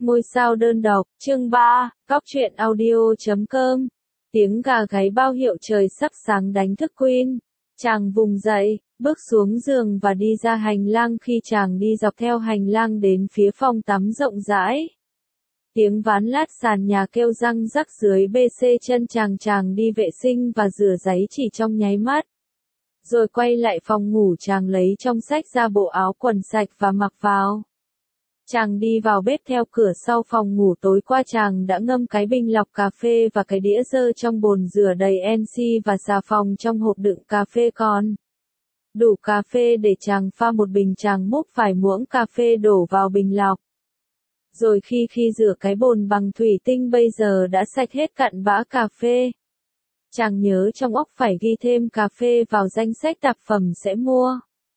Ngôi sao đơn độc, chương 3, Cóc truyện audio.com. Tiếng gà gáy bao hiệu trời sắp sáng đánh thức Queen. Chàng vùng dậy, bước xuống giường và đi ra hành lang. Khi chàng đi dọc theo hành lang đến phía phòng tắm rộng rãi, tiếng ván lát sàn nhà kêu răng rắc dưới BC chân chàng đi vệ sinh và rửa giấy chỉ trong nháy mắt. Rồi quay lại phòng ngủ, chàng lấy trong xách ra bộ áo quần sạch và mặc vào. Chàng đi vào bếp theo cửa sau phòng ngủ. Tối qua chàng đã ngâm cái bình lọc cà phê và cái đĩa dơ trong bồn rửa đầy NC và xà phòng trong hộp đựng cà phê còn đủ cà phê để chàng pha một bình. Chàng múc vài muỗng cà phê đổ vào bình lọc. Rồi khi rửa cái bồn bằng thủy tinh bây giờ đã sạch hết cặn bã cà phê, chàng nhớ trong óc phải ghi thêm cà phê vào danh sách tạp phẩm sẽ mua.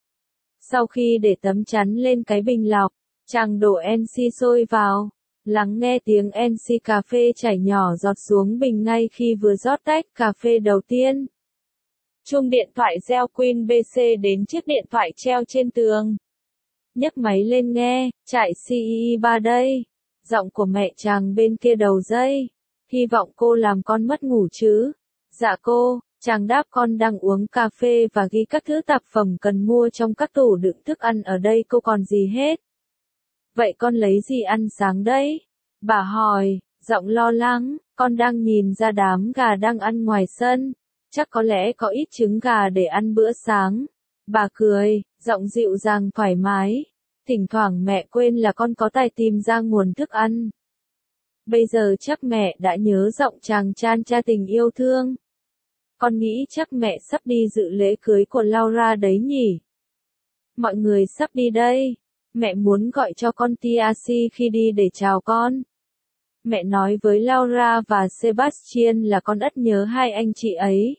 Sau khi để tấm chắn lên cái bình lọc, chàng đổ NC sôi vào, lắng nghe tiếng NC cà phê chảy nhỏ giọt xuống bình ngay khi vừa rót tách cà phê đầu tiên. Chuông điện thoại reo. Queen BC đến chiếc điện thoại treo trên tường. Nhấc máy lên nghe, chạy CE3 đây. Giọng của mẹ chàng bên kia đầu dây. Hy vọng cô làm con mất ngủ chứ. Dạ cô, chàng đáp, con đang uống cà phê và ghi các thứ tạp phẩm cần mua trong các tủ đựng thức ăn ở đây. Cô còn gì hết? Vậy con lấy gì ăn sáng đấy? Bà hỏi, giọng lo lắng. Con đang nhìn ra đám gà đang ăn ngoài sân. Chắc có lẽ có ít trứng gà để ăn bữa sáng. Bà cười, giọng dịu dàng thoải mái. Thỉnh thoảng mẹ quên là con có tài tìm ra nguồn thức ăn. Bây giờ chắc mẹ đã nhớ giọng chàng chan cha tình yêu thương. Con nghĩ chắc mẹ sắp đi dự lễ cưới của Laura đấy nhỉ? Mọi người sắp đi đây. Mẹ muốn gọi cho con TRC khi đi để chào con. Mẹ nói với Laura và Sebastian là con rất nhớ hai anh chị ấy.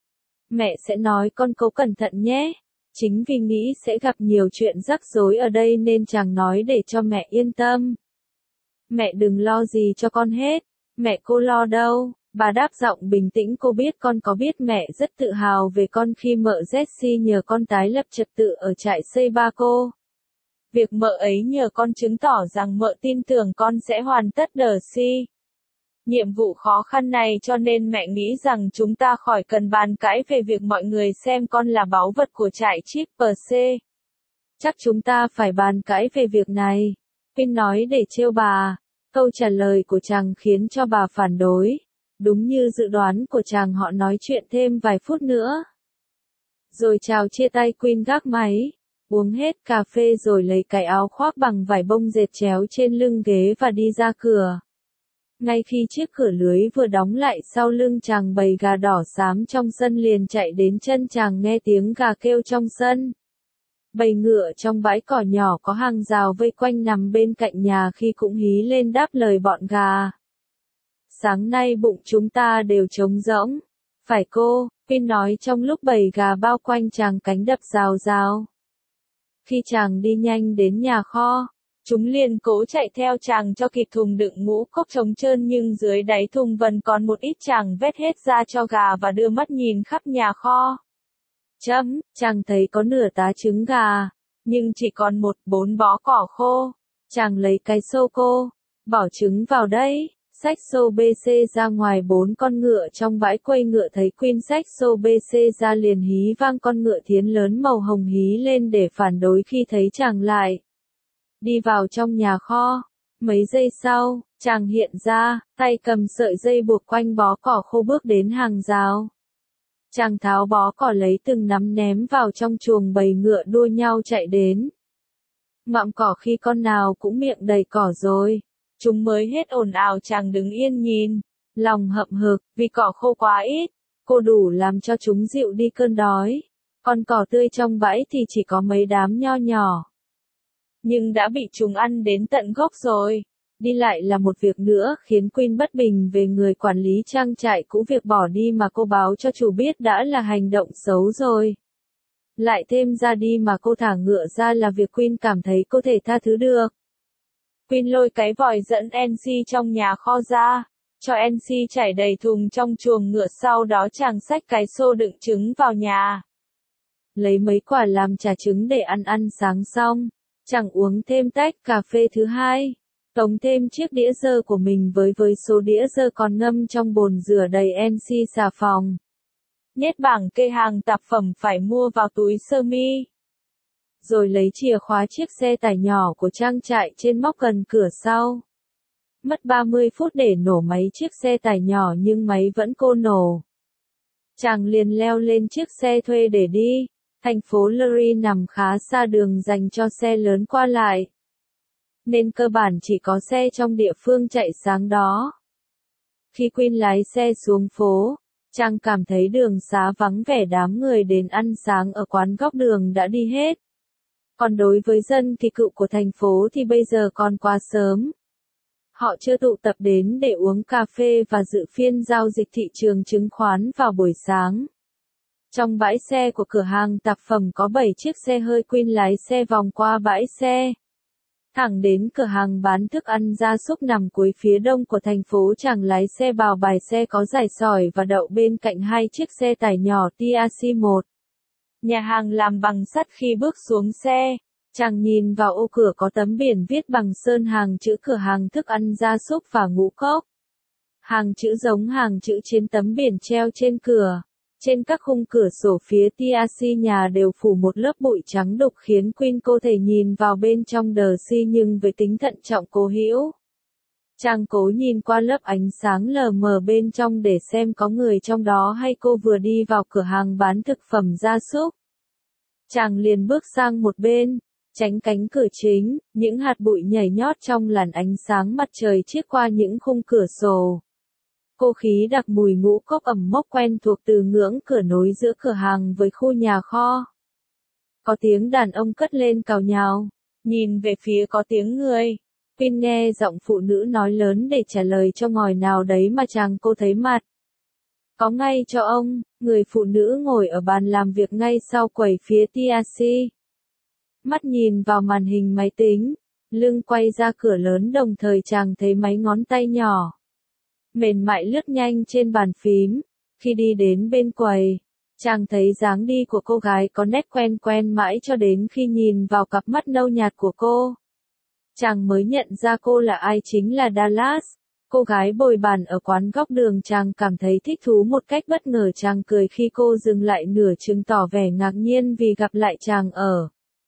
Mẹ sẽ nói con cố cẩn thận nhé. Chính vì nghĩ sẽ gặp nhiều chuyện rắc rối ở đây nên chàng nói để cho mẹ yên tâm. Mẹ đừng lo gì cho con hết. Mẹ cô lo đâu. Bà đáp giọng bình tĩnh. Cô biết con có biết mẹ rất tự hào về con khi mợ Jessie nhờ con tái lập trật tự ở trại xây ba cô. Việc mợ ấy nhờ con chứng tỏ rằng mợ tin tưởng con sẽ hoàn tất nhiệm vụ khó khăn này, cho nên mẹ nghĩ rằng chúng ta khỏi cần bàn cãi về việc mọi người xem con là báu vật của trại Triple C. Chắc chúng ta phải bàn cãi về việc này. Pin nói để trêu bà. Câu trả lời của chàng khiến cho bà phản đối. Đúng như dự đoán của chàng, họ nói chuyện thêm vài phút nữa. Rồi chào chia tay. Queen gác máy, uống hết cà phê rồi lấy cái áo khoác bằng vải bông dệt chéo trên lưng ghế và đi ra cửa. Ngay khi chiếc cửa lưới vừa đóng lại sau lưng chàng, bầy gà đỏ xám trong sân liền chạy đến chân chàng. Nghe tiếng gà kêu trong sân. Bầy ngựa trong bãi cỏ nhỏ có hàng rào vây quanh nằm bên cạnh nhà khi cũng hí lên đáp lời bọn gà. Sáng nay bụng chúng ta đều trống rỗng. Phải cô, Pin nói trong lúc bầy gà bao quanh chàng, cánh đập rào rào. Khi chàng đi nhanh đến nhà kho, chúng liền cố chạy theo chàng cho kịp thùng đựng ngũ cốc trống trơn, nhưng dưới đáy thùng vẫn còn một ít. Chàng vét hết ra cho gà và đưa mắt nhìn khắp nhà kho. Chàng thấy có nửa tá trứng gà, nhưng chỉ còn 4 bó cỏ khô. Chàng lấy cái xô cô, bỏ trứng vào đấy, xách xô BC ra ngoài. 4 con ngựa trong bãi quây ngựa thấy Queen xách xô BC ra liền hí vang. Con ngựa thiến lớn màu hồng hí lên để phản đối khi thấy chàng lại đi vào trong nhà kho. Mấy giây sau, chàng hiện ra, tay cầm sợi dây buộc quanh bó cỏ khô, bước đến hàng rào. Chàng tháo bó cỏ lấy từng nắm ném vào trong chuồng. Bầy ngựa đua nhau chạy đến ngậm cỏ, khi con nào cũng miệng đầy cỏ rồi chúng mới hết ồn ào. Chàng đứng yên nhìn, lòng hậm hực, vì cỏ khô quá ít, cô đủ làm cho chúng dịu đi cơn đói. Con cỏ tươi trong bãi thì chỉ có mấy đám nho nhỏ, nhưng đã bị chúng ăn đến tận gốc rồi. Đi lại là một việc nữa khiến Queen bất bình về người quản lý trang trại cũ. Việc bỏ đi mà cô báo cho chủ biết đã là hành động xấu rồi. Lại thêm ra đi mà cô thả ngựa ra là việc Queen cảm thấy cô thể tha thứ được. Queen lôi cái vòi dẫn NC trong nhà kho ra, cho NC chảy đầy thùng trong chuồng ngựa. Sau đó chàng xách cái xô đựng trứng vào nhà, lấy mấy quả làm trà trứng để ăn sáng xong. Chàng uống thêm tách cà phê thứ hai. Tống thêm chiếc đĩa dơ của mình với số đĩa dơ còn ngâm trong bồn rửa đầy NC xà phòng. Nhét bảng kê hàng tạp phẩm phải mua vào túi sơ mi. Rồi lấy chìa khóa chiếc xe tải nhỏ của trang trại trên móc gần cửa sau. Mất 30 phút để nổ máy chiếc xe tải nhỏ nhưng máy vẫn cô nổ. Chàng liền leo lên chiếc xe thuê để đi. Thành phố Lurie nằm khá xa đường dành cho xe lớn qua lại, nên cơ bản chỉ có xe trong địa phương chạy sáng đó. Khi Quyên lái xe xuống phố, chàng cảm thấy đường xá vắng vẻ, đám người đến ăn sáng ở quán góc đường đã đi hết. Còn đối với dân kỳ cựu của thành phố thì bây giờ còn quá sớm. Họ chưa tụ tập đến để uống cà phê và dự phiên giao dịch thị trường chứng khoán vào buổi sáng. Trong bãi xe của cửa hàng tạp phẩm có 7 chiếc xe hơi. Quyên lái xe vòng qua bãi xe, thẳng đến cửa hàng bán thức ăn gia súc nằm cuối phía đông của thành phố. Chàng lái xe vào bãi xe có dải sỏi và đậu bên cạnh hai chiếc xe tải nhỏ TRC1. Nhà hàng làm bằng sắt. Khi bước xuống xe, chàng nhìn vào ô cửa có tấm biển viết bằng sơn hàng chữ cửa hàng thức ăn gia súc và ngũ cốc. Hàng chữ giống hàng chữ trên tấm biển treo trên cửa. Trên các khung cửa sổ phía TRC nhà đều phủ một lớp bụi trắng đục khiến Quyên cô thể nhìn vào bên trong đờ si nhưng với tính thận trọng cố hữu. Chàng cố nhìn qua lớp ánh sáng lờ mờ bên trong để xem có người trong đó hay. Cô vừa đi vào cửa hàng bán thực phẩm gia súc, chàng liền bước sang một bên, tránh cánh cửa chính. Những hạt bụi nhảy nhót trong làn ánh sáng mặt trời chiết qua những khung cửa sổ. Cô khí đặc mùi ngũ cốc ẩm mốc quen thuộc từ ngưỡng cửa nối giữa cửa hàng với khu nhà kho. Có tiếng đàn ông cất lên càu nhàu. Nhìn về phía có tiếng người. Quyên nghe giọng phụ nữ nói lớn để trả lời cho ngòi nào đấy mà chàng cô thấy mặt. Có ngay cho ông. Người phụ nữ ngồi ở bàn làm việc ngay sau quầy phía TRC. Mắt nhìn vào màn hình máy tính, lưng quay ra cửa lớn, đồng thời chàng thấy mấy ngón tay nhỏ mềm mại lướt nhanh trên bàn phím. Khi đi đến bên quầy, chàng thấy dáng đi của cô gái có nét quen quen mãi cho đến khi nhìn vào cặp mắt nâu nhạt của cô. Chàng mới nhận ra cô là ai, chính là Dallas, cô gái bồi bàn ở quán góc đường. Chàng cảm thấy thích thú một cách bất ngờ. Chàng cười khi cô dừng lại nửa chừng tỏ vẻ ngạc nhiên vì gặp lại chàng ở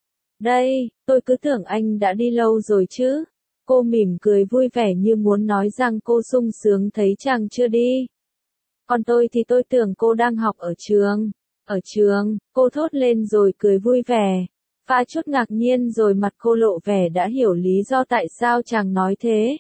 đây. Tôi cứ tưởng anh đã đi lâu rồi chứ. Cô mỉm cười vui vẻ như muốn nói rằng cô sung sướng thấy chàng chưa đi. Còn tôi thì tôi tưởng cô đang học ở trường. Ở trường, cô thốt lên rồi cười vui vẻ. Pha chút ngạc nhiên rồi mặt cô lộ vẻ đã hiểu lý do tại sao chàng nói thế.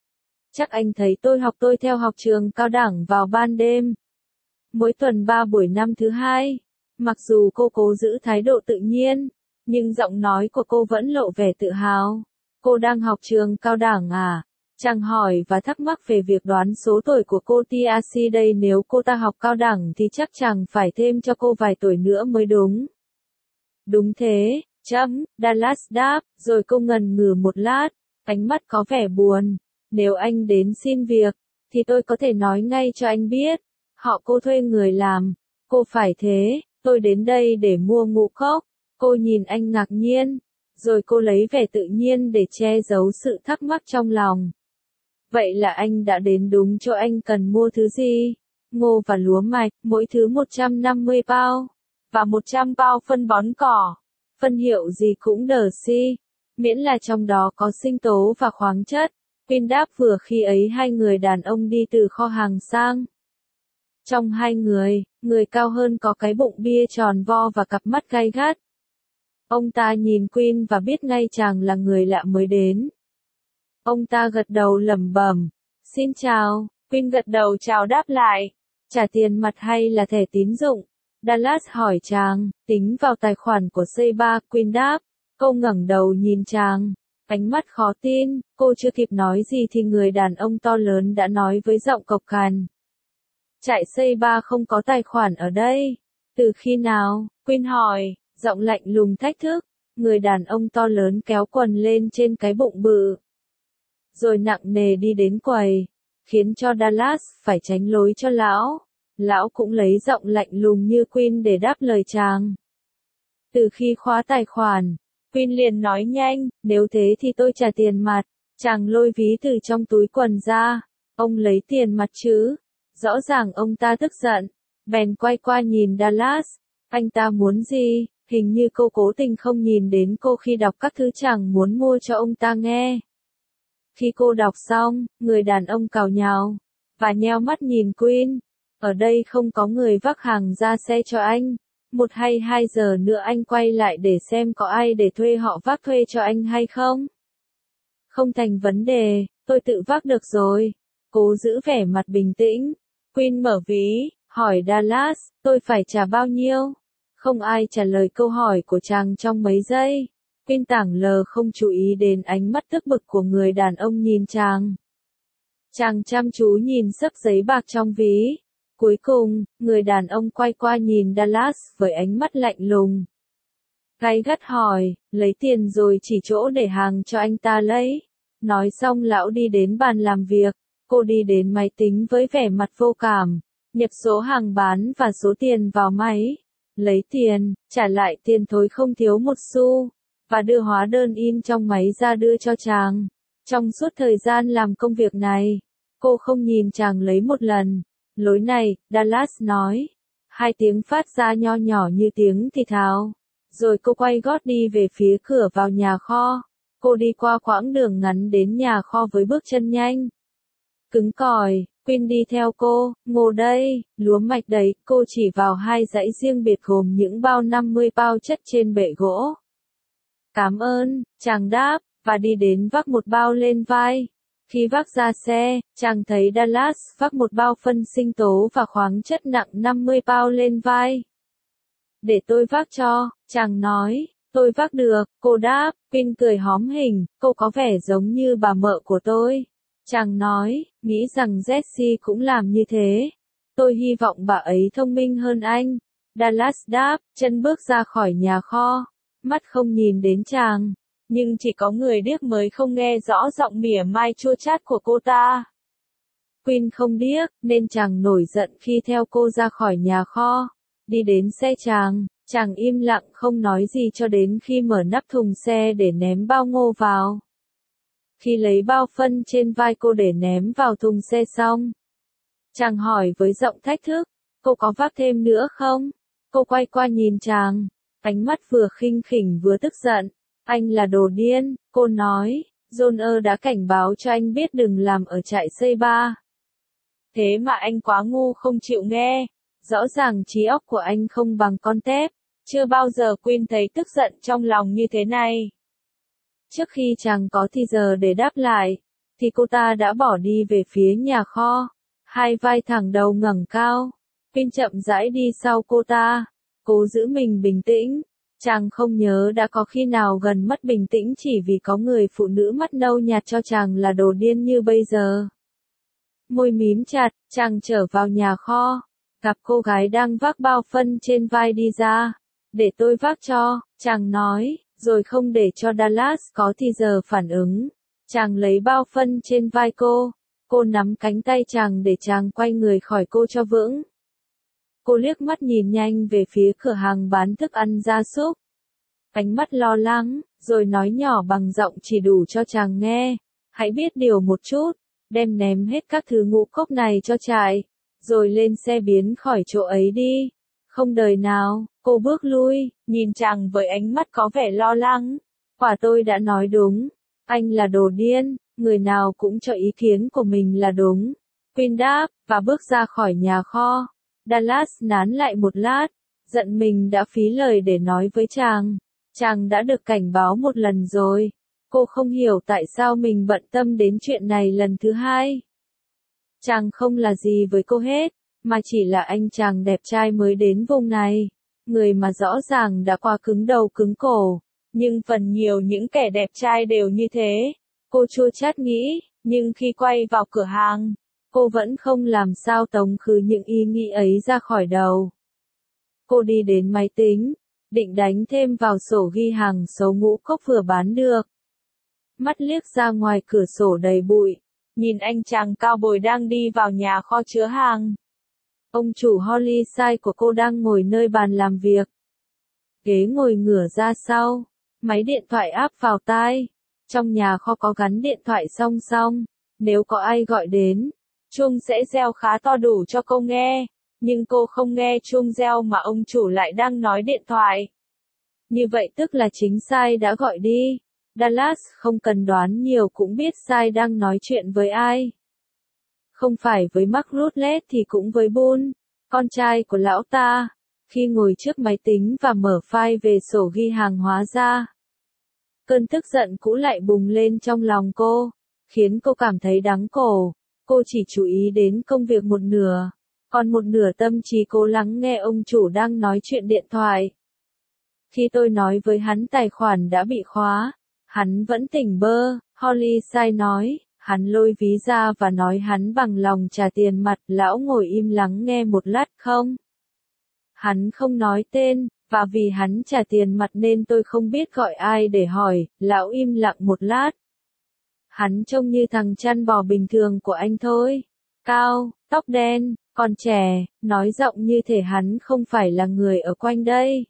Chắc anh thấy tôi theo học trường cao đẳng vào ban đêm. Mỗi tuần 3 buổi năm thứ hai. Mặc dù cô cố giữ thái độ tự nhiên, nhưng giọng nói của cô vẫn lộ vẻ tự hào. Cô đang học trường cao đẳng à? Chàng hỏi và thắc mắc về việc đoán số tuổi của cô TRC đây. Nếu cô ta học cao đẳng thì chắc chàng phải thêm cho cô vài tuổi nữa mới đúng. Đúng thế, Dallas đáp, rồi cô ngần ngừ một lát, ánh mắt có vẻ buồn. Nếu anh đến xin việc, thì tôi có thể nói ngay cho anh biết. Cô thuê người làm. Cô phải thế, tôi đến đây để mua ngũ cốc. Cô nhìn anh ngạc nhiên, rồi cô lấy vẻ tự nhiên để che giấu sự thắc mắc trong lòng. Vậy là anh đã đến đúng chỗ. Anh cần mua thứ gì? Ngô và lúa mạch, mỗi thứ 150 pound, và 100 pound phân bón cỏ. Phân hiệu gì cũng đờ si, miễn là trong đó có sinh tố và khoáng chất. Quyên đáp. Vừa khi ấy hai người đàn ông đi từ kho hàng sang. Trong hai người, người cao hơn có cái bụng bia tròn vo và cặp mắt gay gắt. Ông ta nhìn Quyên và biết ngay chàng là người lạ mới đến. Ông ta gật đầu lẩm bẩm. Xin chào. Quyên gật đầu chào đáp lại. Trả tiền mặt hay là thẻ tín dụng? Dallas hỏi chàng. Tính vào tài khoản của C3. Quyên đáp. Cô ngẩng đầu nhìn chàng, ánh mắt khó tin. Cô chưa kịp nói gì thì người đàn ông to lớn đã nói với giọng cộc cằn. Trại C3 không có tài khoản ở đây. Từ khi nào? Quyên hỏi, giọng lạnh lùng thách thức. Người đàn ông to lớn kéo quần lên trên cái bụng bự, rồi nặng nề đi đến quầy, khiến cho Dallas phải tránh lối cho lão. Lão cũng lấy giọng lạnh lùng như Quyên để đáp lời chàng. Từ khi khóa tài khoản, Quyên liền nói nhanh, nếu thế thì tôi trả tiền mặt. Chàng lôi ví từ trong túi quần ra, ông lấy tiền mặt chứ. Rõ ràng ông ta tức giận, bèn quay qua nhìn Dallas, anh ta muốn gì, hình như cô cố tình không nhìn đến cô khi đọc các thứ chàng muốn mua cho ông ta nghe. Khi cô đọc xong, người đàn ông cào nhào, và nheo mắt nhìn Queen, ở đây không có người vác hàng ra xe cho anh, 1 hay 2 giờ nữa anh quay lại để xem có ai để thuê họ vác thuê cho anh hay không. Không thành vấn đề, tôi tự vác được rồi. Cố giữ vẻ mặt bình tĩnh. Queen mở ví, hỏi Dallas, tôi phải trả bao nhiêu? Không ai trả lời câu hỏi của chàng trong mấy giây. Queen tảng lờ không chú ý đến ánh mắt tức bực của người đàn ông nhìn chàng. Chàng chăm chú nhìn xấp giấy bạc trong ví. Cuối cùng, người đàn ông quay qua nhìn Dallas với ánh mắt lạnh lùng. Gay gắt hỏi, lấy tiền rồi chỉ chỗ để hàng cho anh ta lấy. Nói xong lão đi đến bàn làm việc, cô đi đến máy tính với vẻ mặt vô cảm, nhập số hàng bán và số tiền vào máy, lấy tiền, trả lại tiền thối không thiếu một xu, và đưa hóa đơn in trong máy ra đưa cho chàng. Trong suốt thời gian làm công việc này, cô không nhìn chàng lấy một lần. Lối này, Dallas nói. 2 tiếng phát ra nho nhỏ như tiếng thì thào. Rồi cô quay gót đi về phía cửa vào nhà kho. Cô đi qua quãng đường ngắn đến nhà kho với bước chân nhanh. Cứng cỏi, Queen đi theo cô, ngô đây, lúa mạch đấy, cô chỉ vào 2 dãy riêng biệt gồm những bao 50 bao chất trên bệ gỗ. Cảm ơn, chàng đáp, và đi đến vác một bao lên vai. Khi vác ra xe, chàng thấy Dallas vác một bao phân sinh tố và khoáng chất nặng 50 bao lên vai. Để tôi vác cho, chàng nói. Tôi vác được, cô đáp, Queen cười hóm hình, cô có vẻ giống như bà mợ của tôi. Chàng nói, nghĩ rằng Jessie cũng làm như thế. Tôi hy vọng bà ấy thông minh hơn anh. Dallas đáp, chân bước ra khỏi nhà kho, mắt không nhìn đến chàng. Nhưng chỉ có người điếc mới không nghe rõ giọng mỉa mai chua chát của cô ta. Queen không điếc, nên chàng nổi giận khi theo cô ra khỏi nhà kho. Đi đến xe chàng. Chàng im lặng không nói gì cho đến khi mở nắp thùng xe để ném bao ngô vào. Khi lấy bao phân trên vai cô để ném vào thùng xe xong, chàng hỏi với giọng thách thức, cô có vác thêm nữa không? Cô quay qua nhìn chàng, ánh mắt vừa khinh khỉnh vừa tức giận. Anh là đồ điên, cô nói, John đã cảnh báo cho anh biết đừng làm ở trại xây ba. Thế mà anh quá ngu không chịu nghe. Rõ ràng trí óc của anh không bằng con tép. Chưa bao giờ Queen thấy tức giận trong lòng như thế này. Trước khi chàng có thì giờ để đáp lại, thì cô ta đã bỏ đi về phía nhà kho. 2 vai thẳng đầu ngẩng cao. Queen chậm rãi đi sau cô ta. Cố giữ mình bình tĩnh. Chàng không nhớ đã có khi nào gần mất bình tĩnh chỉ vì có người phụ nữ mắt nâu nhạt cho chàng là đồ điên như bây giờ. Môi mím chặt, chàng trở vào nhà kho. Gặp cô gái đang vác bao phân trên vai đi ra. Để tôi vác cho, chàng nói, rồi không để cho Dallas có thì giờ phản ứng. Chàng lấy bao phân trên vai cô nắm cánh tay chàng để chàng quay người khỏi cô cho vững. Cô liếc mắt nhìn nhanh về phía cửa hàng bán thức ăn gia súc. Ánh mắt lo lắng, rồi nói nhỏ bằng giọng chỉ đủ cho chàng nghe. Hãy biết điều một chút, đem ném hết các thứ ngũ cốc này cho trại, rồi lên xe biến khỏi chỗ ấy đi. Không đời nào, cô bước lui, nhìn chàng với ánh mắt có vẻ lo lắng. Quả tôi đã nói đúng, anh là đồ điên, người nào cũng cho ý kiến của mình là đúng. Queen đáp, và bước ra khỏi nhà kho. Dallas nán lại một lát, giận mình đã phí lời để nói với chàng. Chàng đã được cảnh báo một lần rồi. Cô không hiểu tại sao mình bận tâm đến chuyện này lần thứ 2. Chàng không là gì với cô hết, mà chỉ là anh chàng đẹp trai mới đến vùng này. Người mà rõ ràng đã qua cứng đầu cứng cổ. Nhưng phần nhiều những kẻ đẹp trai đều như thế. Cô chua chát nghĩ, nhưng khi quay vào cửa hàng, cô vẫn không làm sao tống khứ những ý nghĩ ấy ra khỏi đầu. Cô đi đến máy tính, định đánh thêm vào sổ ghi hàng số ngũ cốc vừa bán được. Mắt liếc ra ngoài cửa sổ đầy bụi, nhìn anh chàng cao bồi đang đi vào nhà kho chứa hàng. Ông chủ Hollyside của cô đang ngồi nơi bàn làm việc. Ghế ngồi ngửa ra sau, máy điện thoại áp vào tai. Trong nhà kho có gắn điện thoại song song, nếu có ai gọi đến, chuông sẽ reo khá to đủ cho cô nghe, nhưng cô không nghe chuông reo mà ông chủ lại đang nói điện thoại. Như vậy tức là chính Sai đã gọi đi. Dallas không cần đoán nhiều cũng biết Sai đang nói chuyện với ai. Không phải với Mark Rutledge thì cũng với Bull, con trai của lão ta. Khi ngồi trước máy tính và mở file về sổ ghi hàng hóa ra, cơn tức giận cũ lại bùng lên trong lòng cô, khiến cô cảm thấy đắng cổ. Cô chỉ chú ý đến công việc một nửa, còn một nửa tâm trí cô lắng nghe ông chủ đang nói chuyện điện thoại. Khi tôi nói với hắn tài khoản đã bị khóa, hắn vẫn tỉnh bơ, Holly Sai nói. Hắn lôi ví ra và nói hắn bằng lòng trả tiền mặt. Lão ngồi im lắng nghe một lát không. Hắn không nói tên, và vì hắn trả tiền mặt nên tôi không biết gọi ai để hỏi. Lão im lặng một lát. Hắn trông như thằng chăn bò bình thường của anh thôi. Cao, tóc đen, còn trẻ, nói giọng như thể hắn không phải là người ở quanh đây.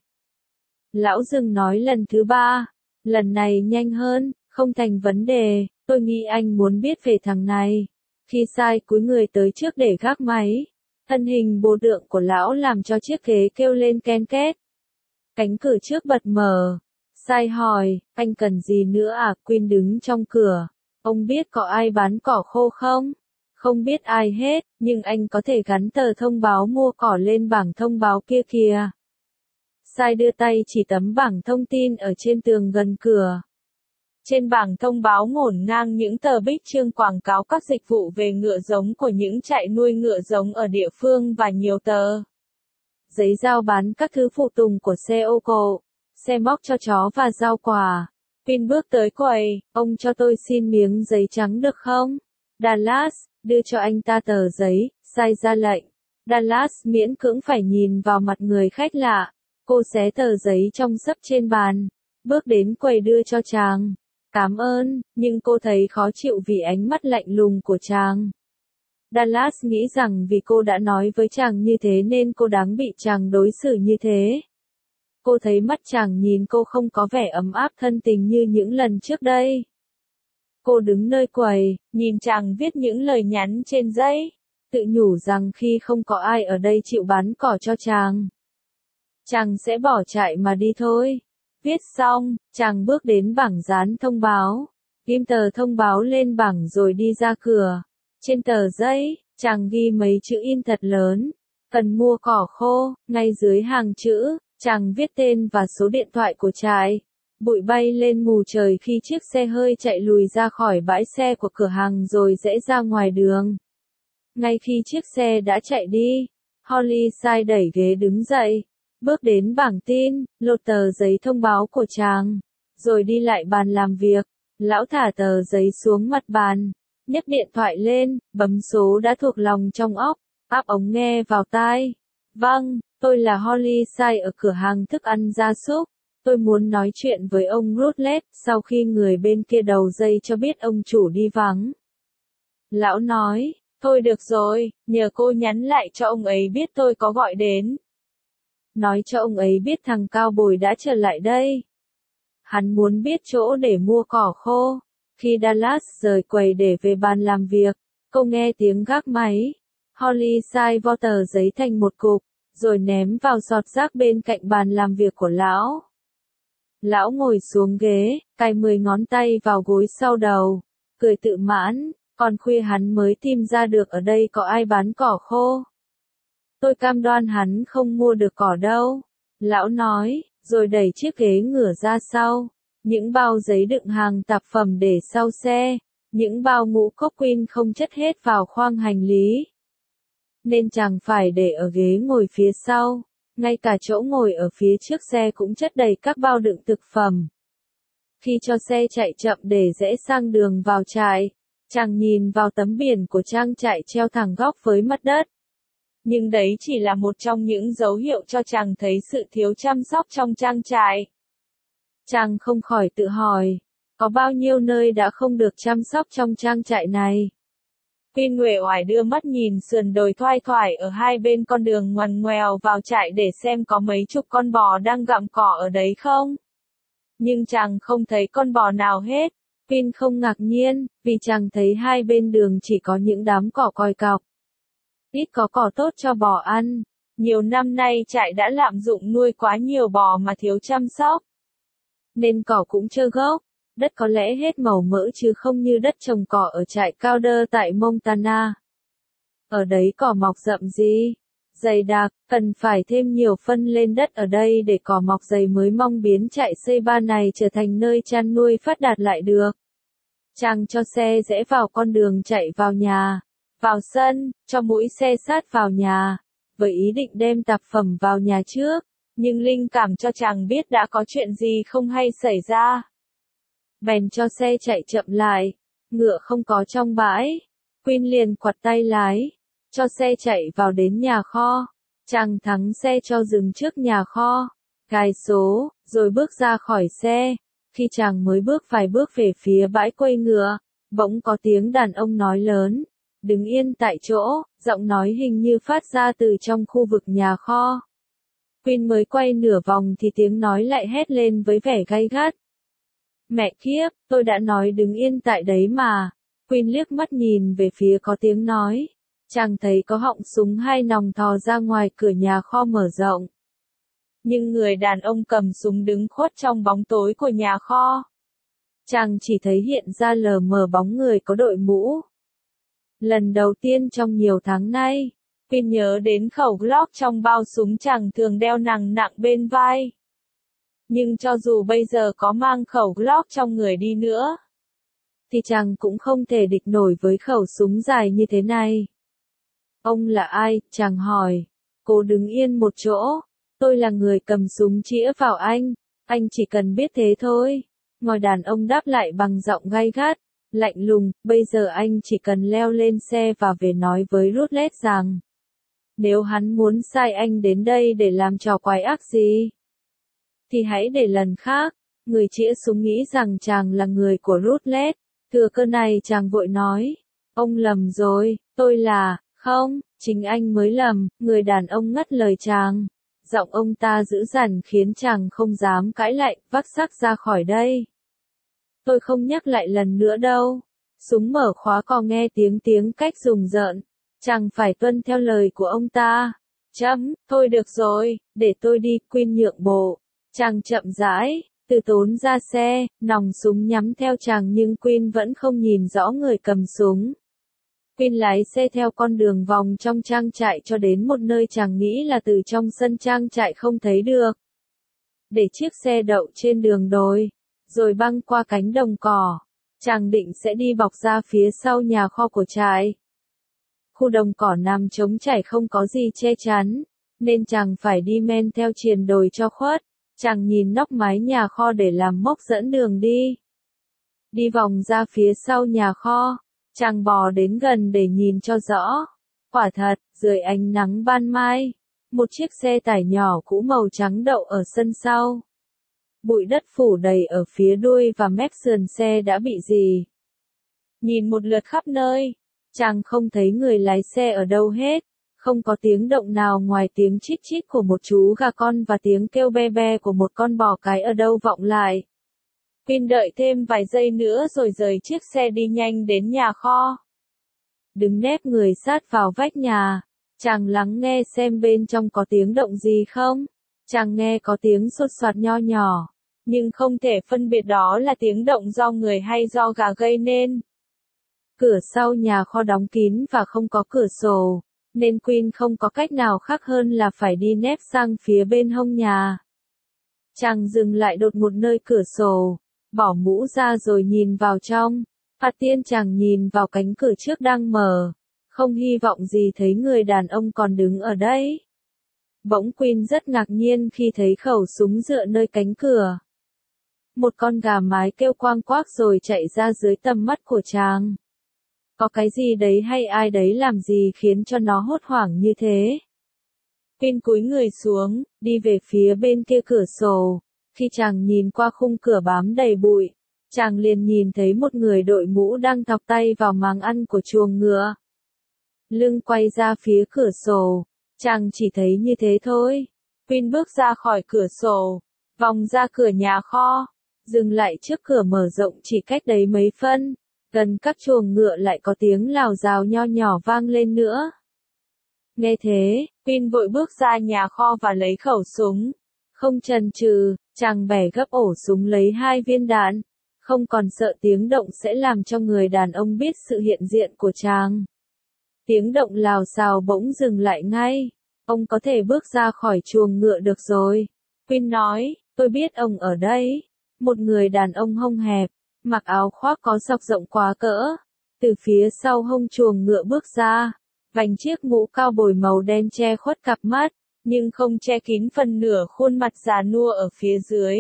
Lão dừng nói lần thứ 3. Lần này nhanh hơn, không thành vấn đề. Tôi nghĩ anh muốn biết về thằng này. Khi Sai cúi người tới trước để gác máy, thân hình bồ tượng của lão làm cho chiếc ghế kêu lên ken két. Cánh cửa trước bật mở. Sai hỏi, anh cần gì nữa à? Quinn đứng trong cửa. Ông biết có ai bán cỏ khô không? Không biết ai hết, nhưng anh có thể gắn tờ thông báo mua cỏ lên bảng thông báo kia kìa. Sai đưa tay chỉ tấm bảng thông tin ở trên tường gần cửa. Trên bảng thông báo ngổn ngang những tờ bích chương quảng cáo các dịch vụ về ngựa giống của những trại nuôi ngựa giống ở địa phương và nhiều tờ giấy giao bán các thứ phụ tùng của xe ô cộ, xe móc cho chó và rau quả. Pin bước tới quầy, ông cho tôi xin miếng giấy trắng được không? Dallas, đưa cho anh ta tờ giấy, Sai ra lệnh. Dallas miễn cưỡng phải nhìn vào mặt người khách lạ. Cô xé tờ giấy trong sấp trên bàn, bước đến quầy đưa cho chàng. Cảm ơn, nhưng cô thấy khó chịu vì ánh mắt lạnh lùng của chàng. Dallas nghĩ rằng vì cô đã nói với chàng như thế nên cô đáng bị chàng đối xử như thế. Cô thấy mắt chàng nhìn cô không có vẻ ấm áp thân tình như những lần trước đây. Cô đứng nơi quầy, nhìn chàng viết những lời nhắn trên giấy, tự nhủ rằng khi không có ai ở đây chịu bán cỏ cho chàng, chàng sẽ bỏ chạy mà đi thôi. Viết xong, chàng bước đến bảng dán thông báo, ghim tờ thông báo lên bảng rồi đi ra cửa. Trên tờ giấy, chàng ghi mấy chữ in thật lớn, cần mua cỏ khô. Ngay dưới hàng chữ, chàng viết tên và số điện thoại của trại. Bụi bay lên mù trời khi chiếc xe hơi chạy lùi ra khỏi bãi xe của cửa hàng rồi rẽ ra ngoài đường. Ngay khi chiếc xe đã chạy đi, Holly Sai đẩy ghế đứng dậy, bước đến bảng tin, lột tờ giấy thông báo của chàng, rồi đi lại bàn làm việc. Lão thả tờ giấy xuống mặt bàn, nhấc điện thoại lên, bấm số đã thuộc lòng trong óc, áp ống nghe vào tai. Vâng, tôi là Holly Sai ở cửa hàng thức ăn gia súc. Tôi muốn nói chuyện với ông Rutledge. Sau khi người bên kia đầu dây cho biết ông chủ đi vắng, lão nói, thôi được rồi, nhờ cô nhắn lại cho ông ấy biết tôi có gọi đến. Nói cho ông ấy biết thằng cao bồi đã trở lại đây. Hắn muốn biết chỗ để mua cỏ khô. Khi Dallas rời quầy để về bàn làm việc, cô nghe tiếng gác máy. Holly Sai vo tờ giấy thành một cục, rồi ném vào giọt rác bên cạnh bàn làm việc của lão. Lão ngồi xuống ghế, cài 10 ngón tay vào gối sau đầu, cười tự mãn, còn khuya hắn mới tìm ra được ở đây có ai bán cỏ khô. Tôi cam đoan hắn không mua được cỏ đâu. Lão nói, rồi đẩy chiếc ghế ngửa ra sau. Những bao giấy đựng hàng tạp phẩm để sau xe, những bao ngũ cốc Quinn không chất hết vào khoang hành lý. Nên chàng phải để ở ghế ngồi phía sau, ngay cả chỗ ngồi ở phía trước xe cũng chất đầy các bao đựng thực phẩm. Khi cho xe chạy chậm để rẽ sang đường vào trại, chàng nhìn vào tấm biển của trang trại treo thẳng góc với mặt đất. Nhưng đấy chỉ là một trong những dấu hiệu cho chàng thấy sự thiếu chăm sóc trong trang trại. Chàng không khỏi tự hỏi, có bao nhiêu nơi đã không được chăm sóc trong trang trại này. Quinn uể oải đưa mắt nhìn sườn đồi thoai thoải ở hai bên con đường ngoằn ngoèo vào trại để xem có mấy chục con bò đang gặm cỏ ở đấy không. Nhưng chàng không thấy con bò nào hết. Quyên không ngạc nhiên, vì chàng thấy hai bên đường chỉ có những đám cỏ còi cọc. Ít có cỏ tốt cho bò ăn. Nhiều năm nay trại đã lạm dụng nuôi quá nhiều bò mà thiếu chăm sóc. Nên cỏ cũng trơ gốc. Đất có lẽ hết màu mỡ chứ không như đất trồng cỏ ở trại Calder tại Montana. Ở đấy cỏ mọc rậm gì? Dày đặc, cần phải thêm nhiều phân lên đất ở đây để cỏ mọc dày mới mong biến trại C3 này trở thành nơi chăn nuôi phát đạt lại được. Chàng cho xe rẽ vào con đường chạy vào nhà, vào sân, cho mũi xe sát vào nhà, với ý định đem tạp phẩm vào nhà trước, nhưng linh cảm cho chàng biết đã có chuyện gì không hay xảy ra. Bèn cho xe chạy chậm lại, ngựa không có trong bãi, Quyên liền quặt tay lái, cho xe chạy vào đến nhà kho, chàng thắng xe cho dừng trước nhà kho, cài số, rồi bước ra khỏi xe. Khi chàng mới bước vài bước về phía bãi quây ngựa, bỗng có tiếng đàn ông nói lớn, đứng yên tại chỗ, giọng nói hình như phát ra từ trong khu vực nhà kho. Quyên mới quay nửa vòng thì tiếng nói lại hét lên với vẻ gay gắt. Mẹ kiếp, tôi đã nói đứng yên tại đấy mà. Quyên liếc mắt nhìn về phía có tiếng nói. Chàng thấy có họng súng 2 nòng thò ra ngoài cửa nhà kho mở rộng. Nhưng người đàn ông cầm súng đứng khuất trong bóng tối của nhà kho. Chàng chỉ thấy hiện ra lờ mờ bóng người có đội mũ. Lần đầu tiên trong nhiều tháng nay, Quyên nhớ đến khẩu Glock trong bao súng chàng thường đeo nặng nặng bên vai. Nhưng cho dù bây giờ có mang khẩu Glock trong người đi nữa, thì chàng cũng không thể địch nổi với khẩu súng dài như thế này. Ông là ai? Chàng hỏi. Cô đứng yên một chỗ. Tôi là người cầm súng chĩa vào anh chỉ cần biết thế thôi. Ngồi đàn ông đáp lại bằng giọng gay gắt, lạnh lùng, bây giờ anh chỉ cần leo lên xe và về nói với Rutledge rằng, nếu hắn muốn sai anh đến đây để làm trò quái ác gì, thì hãy để lần khác. Người chĩa súng nghĩ rằng chàng là người của Rutledge, thừa cơ này chàng vội nói, ông lầm rồi, tôi là, không, chính anh mới lầm, người đàn ông ngắt lời chàng. Giọng ông ta dữ dằn khiến chàng không dám cãi lại, vác xác ra khỏi đây. Tôi không nhắc lại lần nữa đâu. Súng mở khóa cò nghe tiếng cách rùng rợn. Chàng phải tuân theo lời của ông ta. Thôi được rồi, để tôi đi, Quyên nhượng bộ. Chàng chậm rãi, từ tốn ra xe, nòng súng nhắm theo chàng nhưng Quyên vẫn không nhìn rõ người cầm súng. Quyên lái xe theo con đường vòng trong trang trại cho đến một nơi chàng nghĩ là từ trong sân trang trại không thấy được. Để chiếc xe đậu trên đường đồi, rồi băng qua cánh đồng cỏ. Chàng định sẽ đi bọc ra phía sau nhà kho của trại. Khu đồng cỏ nằm trống trải không có gì che chắn, nên chàng phải đi men theo triền đồi cho khuất. Chàng nhìn nóc mái nhà kho để làm mốc dẫn đường đi. Đi vòng ra phía sau nhà kho. Chàng bò đến gần để nhìn cho rõ. Quả thật, dưới ánh nắng ban mai, một chiếc xe tải nhỏ cũ màu trắng đậu ở sân sau. Bụi đất phủ đầy ở phía đuôi và mép sườn xe đã bị rì. Nhìn một lượt khắp nơi, chàng không thấy người lái xe ở đâu hết. Không có tiếng động nào ngoài tiếng chít chít của một chú gà con và tiếng kêu be be của một con bò cái ở đâu vọng lại. Quyên đợi thêm vài giây nữa rồi rời chiếc xe đi nhanh đến nhà kho. Đứng nép người sát vào vách nhà, chàng lắng nghe xem bên trong có tiếng động gì không. Chàng nghe có tiếng sột soạt nho nhỏ, nhưng không thể phân biệt đó là tiếng động do người hay do gà gây nên. Cửa sau nhà kho đóng kín và không có cửa sổ, nên Quyên không có cách nào khác hơn là phải đi nép sang phía bên hông nhà. Chàng dừng lại đột một nơi cửa sổ, bỏ mũ ra rồi nhìn vào trong. Phát tiên chàng nhìn vào cánh cửa trước đang mở, không hy vọng gì thấy người đàn ông còn đứng ở đấy. Bỗng Quyên rất ngạc nhiên khi thấy khẩu súng dựa nơi cánh cửa. Một con gà mái kêu quang quác rồi chạy ra dưới tầm mắt của chàng. Có cái gì đấy hay ai đấy làm gì khiến cho nó hốt hoảng như thế? Quyên cúi người xuống, đi về phía bên kia cửa sổ. Khi chàng nhìn qua khung cửa bám đầy bụi, chàng liền nhìn thấy một người đội mũ đang thọc tay vào máng ăn của chuồng ngựa. Lưng quay ra phía cửa sổ, chàng chỉ thấy như thế thôi. Quyên bước ra khỏi cửa sổ, vòng ra cửa nhà kho, dừng lại trước cửa mở rộng chỉ cách đấy mấy phân, gần các chuồng ngựa lại có tiếng lào rào nho nhỏ vang lên nữa. Nghe thế, Quyên vội bước ra nhà kho và lấy khẩu súng. Không chần chừ, chàng bẻ gấp ổ súng lấy 2 viên đạn, không còn sợ tiếng động sẽ làm cho người đàn ông biết sự hiện diện của chàng. Tiếng động lào xào bỗng dừng lại ngay. Ông có thể bước ra khỏi chuồng ngựa được rồi. Quyên nói, tôi biết ông ở đây. Một người đàn ông hông hẹp, mặc áo khoác có xộc rộng quá cỡ. Từ phía sau hông chuồng ngựa bước ra, vành chiếc mũ cao bồi màu đen che khuất cặp mắt, nhưng không che kín phần nửa khuôn mặt già nua ở phía dưới.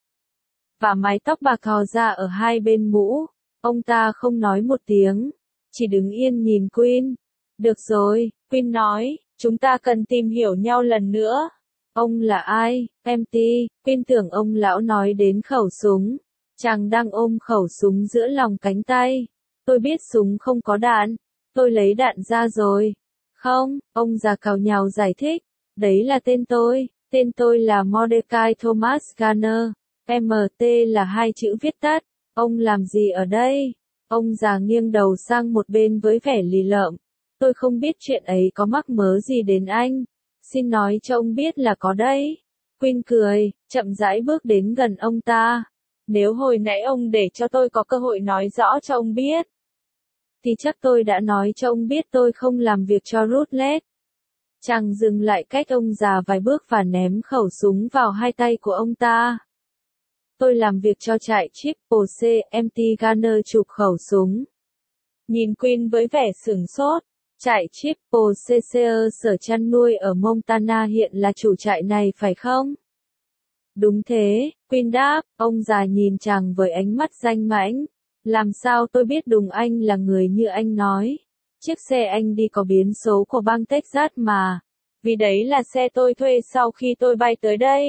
Và mái tóc bạc thò ra ở hai bên mũ. Ông ta không nói một tiếng, chỉ đứng yên nhìn Quyên. Được rồi, Quyên nói, chúng ta cần tìm hiểu nhau lần nữa. Ông là ai, empty? Quyên tưởng ông lão nói đến khẩu súng. Chàng đang ôm khẩu súng giữa lòng cánh tay. Tôi biết súng không có đạn. Tôi lấy đạn ra rồi. Không, ông già cào nhào giải thích. Đấy là tên tôi là Mordecai Thomas Garner. MT là 2 chữ viết tắt. Ông làm gì ở đây? Ông già nghiêng đầu sang một bên với vẻ lì lợm. Tôi không biết chuyện ấy có mắc mớ gì đến anh. Xin nói cho ông biết là có đấy. Quyên cười, chậm rãi bước đến gần ông ta. Nếu hồi nãy ông để cho tôi có cơ hội nói rõ cho ông biết, thì chắc tôi đã nói cho ông biết tôi không làm việc cho Rutledge. Chàng dừng lại cách ông già vài bước và ném khẩu súng vào hai tay của ông ta. Tôi làm việc cho trại Triple C, MT Garner chụp khẩu súng. Nhìn Quyên với vẻ sửng sốt. Trại Triple CCR sở chăn nuôi ở Montana hiện là chủ trại này phải không? Đúng thế, Quyên đáp, ông già nhìn chàng với ánh mắt danh mãnh. Làm sao tôi biết đúng anh là người như anh nói? Chiếc xe anh đi có biến số của bang Texas mà. Vì đấy là xe tôi thuê sau khi tôi bay tới đây.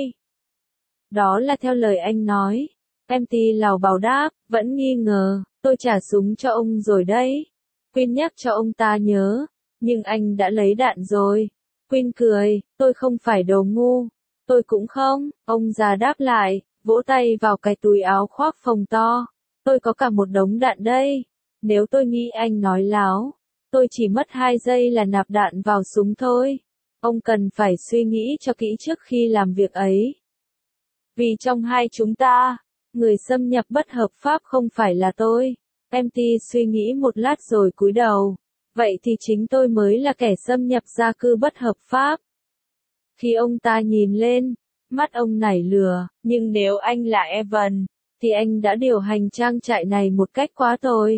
Đó là theo lời anh nói. Empty lào bào đáp, vẫn nghi ngờ, tôi trả súng cho ông rồi đấy. Quyên nhắc cho ông ta nhớ, nhưng anh đã lấy đạn rồi. Quyên cười, tôi không phải đồ ngu. Tôi cũng không, ông già đáp lại, vỗ tay vào cái túi áo khoác phồng to. Tôi có cả một đống đạn đây. Nếu tôi nghĩ anh nói láo, tôi chỉ mất 2 giây là nạp đạn vào súng thôi. Ông cần phải suy nghĩ cho kỹ trước khi làm việc ấy. Vì trong hai chúng ta, người xâm nhập bất hợp pháp không phải là tôi. Empty suy nghĩ một lát rồi cúi đầu. Vậy thì chính tôi mới là kẻ xâm nhập gia cư bất hợp pháp. Khi ông ta nhìn lên, mắt ông nảy lửa, nhưng nếu anh là Evan, thì anh đã điều hành trang trại này một cách quá tồi.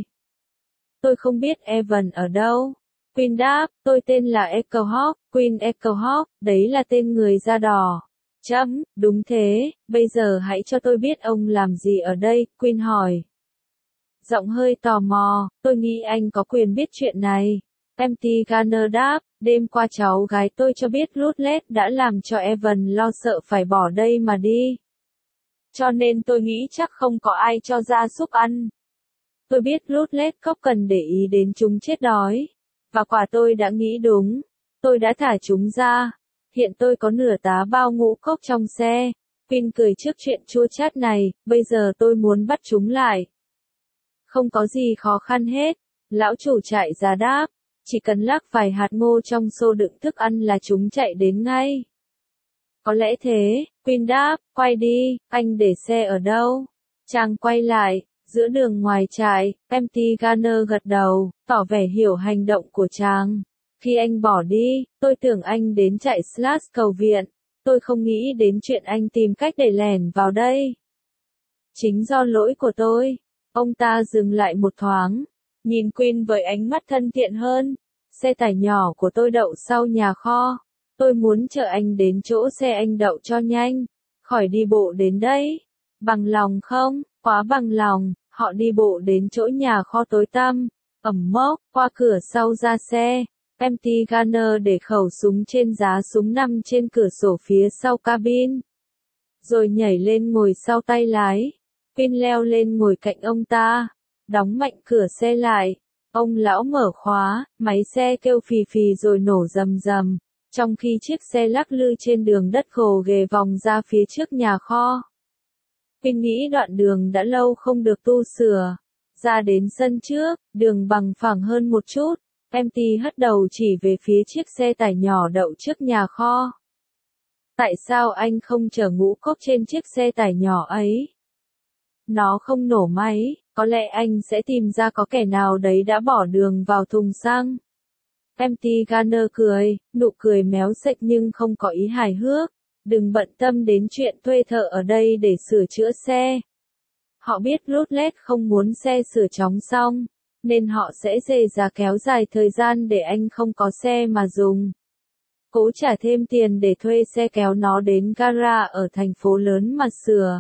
Tôi không biết Evan ở đâu. Quyên đáp, tôi tên là Echohawk, Queen Echohawk, đấy là tên người da đỏ. Đúng thế, bây giờ hãy cho tôi biết ông làm gì ở đây, Quyên hỏi. Giọng hơi tò mò, tôi nghĩ anh có quyền biết chuyện này. Empty Garner đáp, đêm qua cháu gái tôi cho biết Rutledge đã làm cho Evan lo sợ phải bỏ đây mà đi. Cho nên tôi nghĩ chắc không có ai cho gia súc ăn. Tôi biết Rutledge không cần để ý đến chúng chết đói. Và quả tôi đã nghĩ đúng. Tôi đã thả chúng ra. Hiện tôi có nửa tá bao ngũ cốc trong xe. Quyên cười trước chuyện chua chát này, bây giờ tôi muốn bắt chúng lại. Không có gì khó khăn hết. Lão chủ trại già đáp. Chỉ cần lắc vài hạt ngô trong xô đựng thức ăn là chúng chạy đến ngay. Có lẽ thế, Quyên đáp, quay đi, anh để xe ở đâu? Chàng quay lại, giữa đường ngoài trại, Empty Garner gật đầu, tỏ vẻ hiểu hành động của chàng. Khi anh bỏ đi, tôi tưởng anh đến chạy Slash cầu viện. Tôi không nghĩ đến chuyện anh tìm cách để lẻn vào đây. Chính do lỗi của tôi. Ông ta dừng lại một thoáng, nhìn Quyên với ánh mắt thân thiện hơn. Xe tải nhỏ của tôi đậu sau nhà kho. Tôi muốn chở anh đến chỗ xe anh đậu cho nhanh. Khỏi đi bộ đến đây. Bằng lòng không? Quá bằng lòng. Họ đi bộ đến chỗ nhà kho tối tăm. Ẩm mốc, qua cửa sau ra xe. Empty Garner để khẩu súng trên giá súng nằm trên cửa sổ phía sau cabin. Rồi nhảy lên ngồi sau tay lái. Quyên leo lên ngồi cạnh ông ta. Đóng mạnh cửa xe lại. Ông lão mở khóa, máy xe kêu phì phì rồi nổ rầm rầm. Trong khi chiếc xe lắc lư trên đường đất gồ ghề vòng ra phía trước nhà kho. Quyên nghĩ đoạn đường đã lâu không được tu sửa. Ra đến sân trước, đường bằng phẳng hơn một chút. MT hất đầu chỉ về phía chiếc xe tải nhỏ đậu trước nhà kho. Tại sao anh không chở ngũ cốc trên chiếc xe tải nhỏ ấy? Nó không nổ máy, có lẽ anh sẽ tìm ra có kẻ nào đấy đã bỏ đường vào thùng xăng. MT Garner cười, nụ cười méo sệch nhưng không có ý hài hước. Đừng bận tâm đến chuyện thuê thợ ở đây để sửa chữa xe. Họ biết Rutledge không muốn xe sửa chóng xong, nên họ sẽ dè dà kéo dài thời gian để anh không có xe mà dùng. Cố trả thêm tiền để thuê xe kéo nó đến gara ở thành phố lớn mà sửa.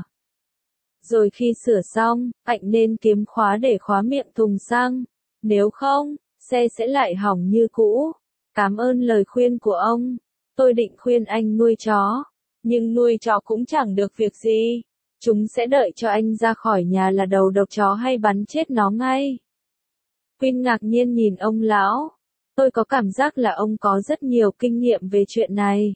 Rồi khi sửa xong, anh nên kiếm khóa để khóa miệng thùng xăng. Nếu không, xe sẽ lại hỏng như cũ. Cảm ơn lời khuyên của ông. Tôi định khuyên anh nuôi chó. Nhưng nuôi chó cũng chẳng được việc gì. Chúng sẽ đợi cho anh ra khỏi nhà là đầu độc chó hay bắn chết nó ngay. Quyên ngạc nhiên nhìn ông lão. Tôi có cảm giác là ông có rất nhiều kinh nghiệm về chuyện này.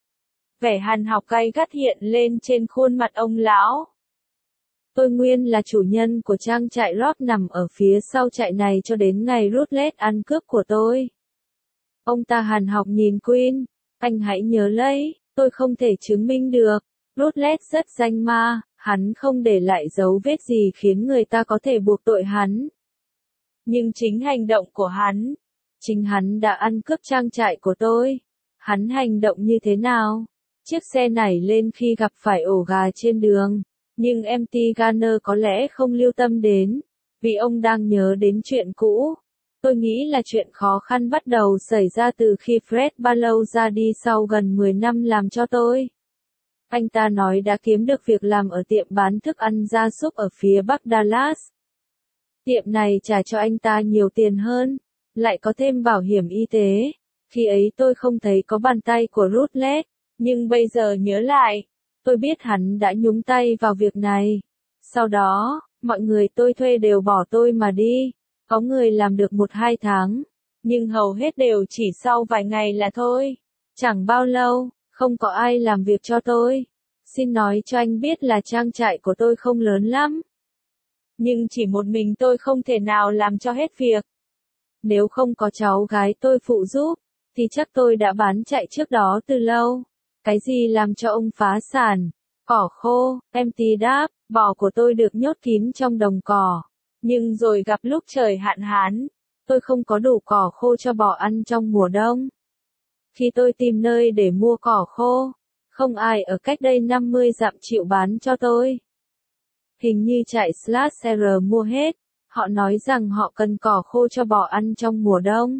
Vẻ hàn học gay gắt hiện lên trên khuôn mặt ông lão. Tôi nguyên là chủ nhân của trang trại Rock nằm ở phía sau trại này cho đến ngày Rutledge ăn cướp của tôi. Ông ta hàn học nhìn Quyên. Anh hãy nhớ lấy, tôi không thể chứng minh được. Rutledge rất danh ma, hắn không để lại dấu vết gì khiến người ta có thể buộc tội hắn. Nhưng chính hành động của hắn, chính hắn đã ăn cướp trang trại của tôi. Hắn hành động như thế nào? Chiếc xe nảy lên khi gặp phải ổ gà trên đường. Nhưng MT Garner có lẽ không lưu tâm đến, vì ông đang nhớ đến chuyện cũ. Tôi nghĩ là chuyện khó khăn bắt đầu xảy ra từ khi Fred Barlow ra đi sau gần 10 năm làm cho tôi. Anh ta nói đã kiếm được việc làm ở tiệm bán thức ăn gia súc ở phía bắc Dallas. Tiệm này trả cho anh ta nhiều tiền hơn, lại có thêm bảo hiểm y tế. Khi ấy tôi không thấy có bàn tay của Rutledge, nhưng bây giờ nhớ lại, tôi biết hắn đã nhúng tay vào việc này. Sau đó, mọi người tôi thuê đều bỏ tôi mà đi. Có người làm được 1-2 tháng, nhưng hầu hết đều chỉ sau vài ngày là thôi. Chẳng bao lâu, không có ai làm việc cho tôi. Xin nói cho anh biết là trang trại của tôi không lớn lắm. Nhưng chỉ một mình tôi không thể nào làm cho hết việc. Nếu không có cháu gái tôi phụ giúp, thì chắc tôi đã bán chạy trước đó từ lâu. Cái gì làm cho ông phá sản? Cỏ khô, MT đáp, bò của tôi được nhốt kín trong đồng cỏ. Nhưng rồi gặp lúc trời hạn hán, tôi không có đủ cỏ khô cho bò ăn trong mùa đông. Khi tôi tìm nơi để mua cỏ khô, không ai ở cách đây 50 dặm chịu bán cho tôi. Hình như trại Slasher mua hết, họ nói rằng họ cần cỏ khô cho bò ăn trong mùa đông.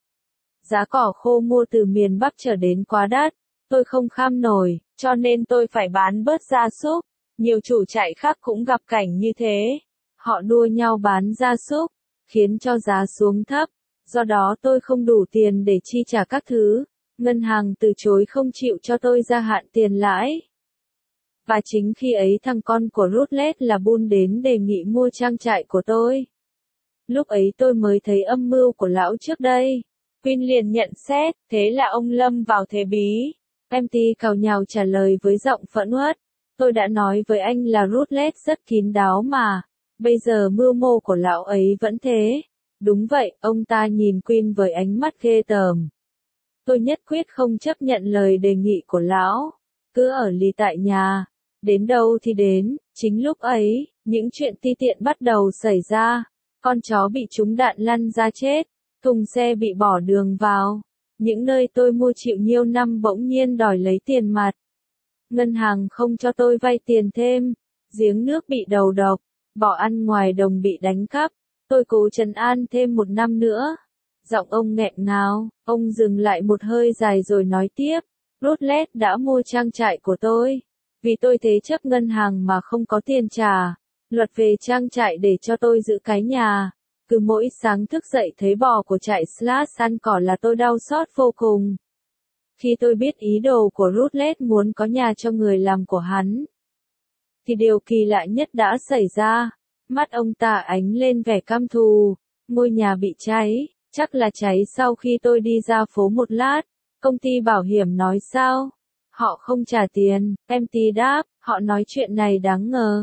Giá cỏ khô mua từ miền Bắc trở đến quá đắt, tôi không kham nổi, cho nên tôi phải bán bớt gia súc. Nhiều chủ trại khác cũng gặp cảnh như thế. Họ đua nhau bán gia súc, khiến cho giá xuống thấp. Do đó tôi không đủ tiền để chi trả các thứ. Ngân hàng từ chối không chịu cho tôi gia hạn tiền lãi. Và chính khi ấy thằng con của Rutledge là Bull đến đề nghị mua trang trại của tôi. Lúc ấy tôi mới thấy âm mưu của lão trước đây. Quyên liền nhận xét, thế là ông lâm vào thế bí. MT càu nhàu trả lời với giọng phẫn uất. Tôi đã nói với anh là Rutledge rất kín đáo mà. Bây giờ mưu mô của lão ấy vẫn thế. Đúng vậy, ông ta nhìn Quyên với ánh mắt ghê tởm. Tôi nhất quyết không chấp nhận lời đề nghị của lão. Cứ ở lì tại nhà. Đến đâu thì đến. Chính lúc ấy, những chuyện ti tiện bắt đầu xảy ra. Con chó bị trúng đạn lăn ra chết. Thùng xe bị bỏ đường vào. Những nơi tôi mua chịu nhiêu năm bỗng nhiên đòi lấy tiền mặt. Ngân hàng không cho tôi vay tiền thêm. Giếng nước bị đầu độc. Bò ăn ngoài đồng bị đánh cắp. Tôi cố trấn an thêm 1 năm nữa. Giọng ông nghẹn ngào, ông dừng lại một hơi dài rồi nói tiếp. Rutledge đã mua trang trại của tôi. Vì tôi thế chấp ngân hàng mà không có tiền trả. Luật về trang trại để cho tôi giữ cái nhà. Cứ mỗi sáng thức dậy thấy bò của trại Slash ăn cỏ là tôi đau xót vô cùng. Khi tôi biết ý đồ của Rutledge muốn có nhà cho người làm của hắn, thì điều kỳ lạ nhất đã xảy ra. Mắt ông ta ánh lên vẻ căm thù. Ngôi nhà bị cháy, chắc là cháy sau khi tôi đi ra phố một lát. Công ty bảo hiểm nói sao? Họ không trả tiền. MT đáp, họ nói chuyện này đáng ngờ.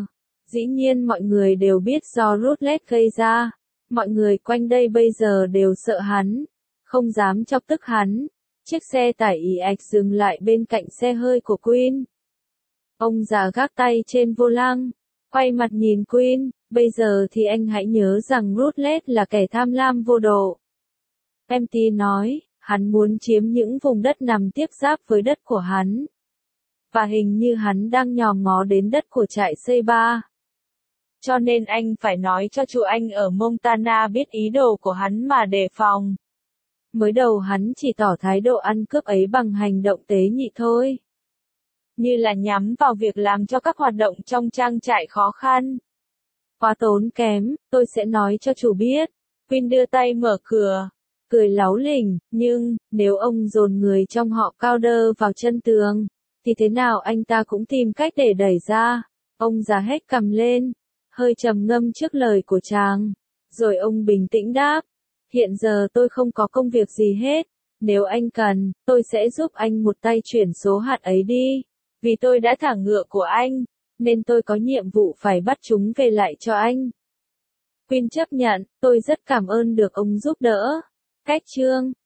Dĩ nhiên mọi người đều biết do Rutledge gây ra. Mọi người quanh đây bây giờ đều sợ hắn, không dám chọc tức hắn. Chiếc xe tải ì ạch dừng lại bên cạnh xe hơi của Queen. Ông già gác tay trên vô lăng, quay mặt nhìn Queen, bây giờ thì anh hãy nhớ rằng Rutledge là kẻ tham lam vô độ. Empty nói, hắn muốn chiếm những vùng đất nằm tiếp giáp với đất của hắn. Và hình như hắn đang nhòm ngó đến đất của trại xây ba. Cho nên anh phải nói cho chủ anh ở Montana biết ý đồ của hắn mà đề phòng. Mới đầu hắn chỉ tỏ thái độ ăn cướp ấy bằng hành động tế nhị thôi. Như là nhắm vào việc làm cho các hoạt động trong trang trại khó khăn. Quá tốn kém, tôi sẽ nói cho chủ biết. Quinn đưa tay mở cửa, cười láu lỉnh, nhưng, nếu ông dồn người trong họ Cowder vào chân tường, thì thế nào anh ta cũng tìm cách để đẩy ra. Ông già hét cằm lên, hơi trầm ngâm trước lời của chàng. Rồi ông bình tĩnh đáp, hiện giờ tôi không có công việc gì hết. Nếu anh cần, tôi sẽ giúp anh một tay chuyển số hạt ấy đi. Vì tôi đã thả ngựa của anh, nên tôi có nhiệm vụ phải bắt chúng về lại cho anh. Quinn chấp nhận, tôi rất cảm ơn được ông giúp đỡ. Cách chương